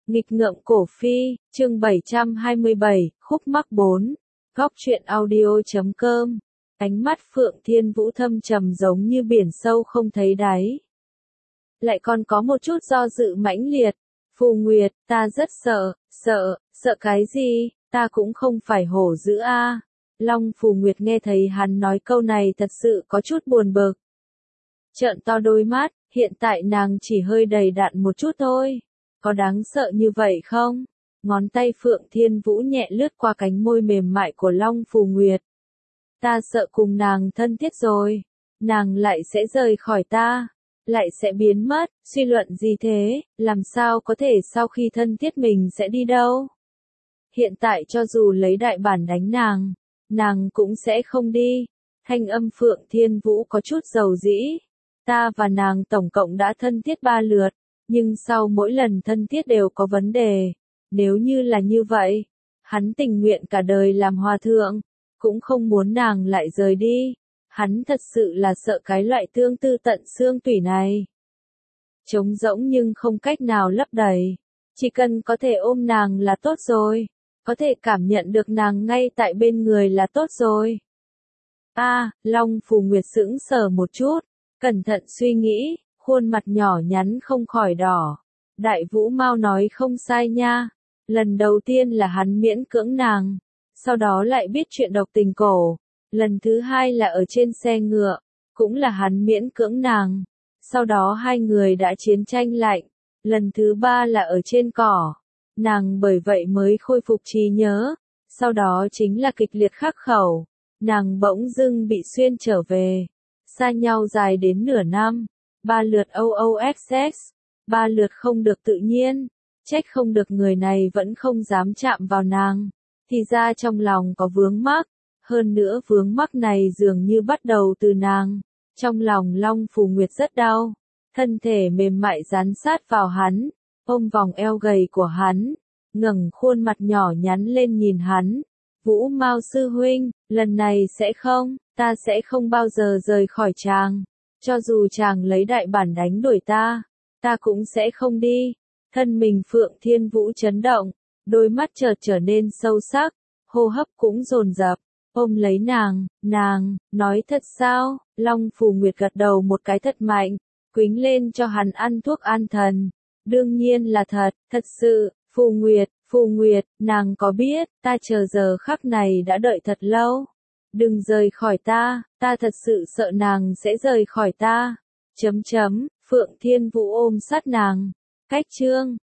Nghịch ngợm cổ phi, chương 727, khúc mắc 4. Góc truyện audio.com. Ánh mắt Phượng Thiên Vũ thâm trầm giống như biển sâu không thấy đáy. Lại còn có một chút do dự mãnh liệt. Phù Nguyệt, ta rất sợ, sợ cái gì, ta cũng không phải hổ dữ a. Long Phù Nguyệt nghe thấy hắn nói câu này thật sự có chút buồn bực. Trợn to đôi mắt, hiện tại nàng chỉ hơi đầy đặn một chút thôi. Có đáng sợ như vậy không? Ngón tay Phượng Thiên Vũ nhẹ lướt qua cánh môi mềm mại của Long Phù Nguyệt. Ta sợ cùng nàng thân thiết rồi. Nàng lại sẽ rời khỏi ta. Lại sẽ biến mất, suy luận gì thế, làm sao có thể sau khi thân thiết mình sẽ đi đâu? Hiện tại cho dù lấy đại bản đánh nàng cũng sẽ không đi. Thanh âm Phượng Thiên Vũ có chút dầu dĩ. Ta và nàng tổng cộng đã thân thiết 3 lượt, nhưng sau mỗi lần thân thiết đều có vấn đề. Nếu như là như vậy, hắn tình nguyện cả đời làm hòa thượng, cũng không muốn nàng lại rời đi. Hắn thật sự là sợ cái loại tương tư tận xương tủy này. Trống rỗng nhưng không cách nào lấp đầy. Chỉ cần có thể ôm nàng là tốt rồi. Có thể cảm nhận được nàng ngay tại bên người là tốt rồi. Long Phù Nguyệt sững sờ một chút, cẩn thận suy nghĩ, khuôn mặt nhỏ nhắn không khỏi đỏ. Đại Vũ Mao nói không sai nha. Lần đầu tiên là hắn miễn cưỡng nàng, sau đó lại biết chuyện độc tình cổ. Lần thứ hai là ở trên xe ngựa, cũng là hắn miễn cưỡng nàng. Sau đó hai người đã chiến tranh lạnh. Lần thứ ba là ở trên cỏ. Nàng bởi vậy mới khôi phục trí nhớ. Sau đó chính là kịch liệt khắc khẩu. Nàng bỗng dưng bị xuyên trở về. Xa nhau dài đến nửa năm. 3 lượt OOXX. 3 lượt không được tự nhiên. Trách không được người này vẫn không dám chạm vào nàng. Thì ra trong lòng có vướng mắc. Hơn nữa vướng mắc này dường như bắt đầu từ nàng. Trong lòng Long Phù Nguyệt rất đau. Thân thể mềm mại dán sát vào hắn. Ôm vòng eo gầy của hắn. Ngẩng khuôn mặt nhỏ nhắn lên nhìn hắn. Vũ Mao sư huynh, lần này sẽ không, ta sẽ không bao giờ rời khỏi chàng. Cho dù chàng lấy đại bản đánh đuổi ta cũng sẽ không đi. Thân mình Phượng Thiên Vũ chấn động, đôi mắt chợt trở nên sâu sắc, hô hấp cũng dồn dập. Ôm lấy nàng, nói thật sao? Long Phù Nguyệt gật đầu một cái thật mạnh, quýnh lên cho hắn ăn thuốc an thần. Đương nhiên là thật sự, Phù Nguyệt, nàng có biết, ta chờ giờ khắc này đã đợi thật lâu. Đừng rời khỏi ta thật sự sợ nàng sẽ rời khỏi ta. Phượng Thiên Vũ ôm sát nàng. Cách chương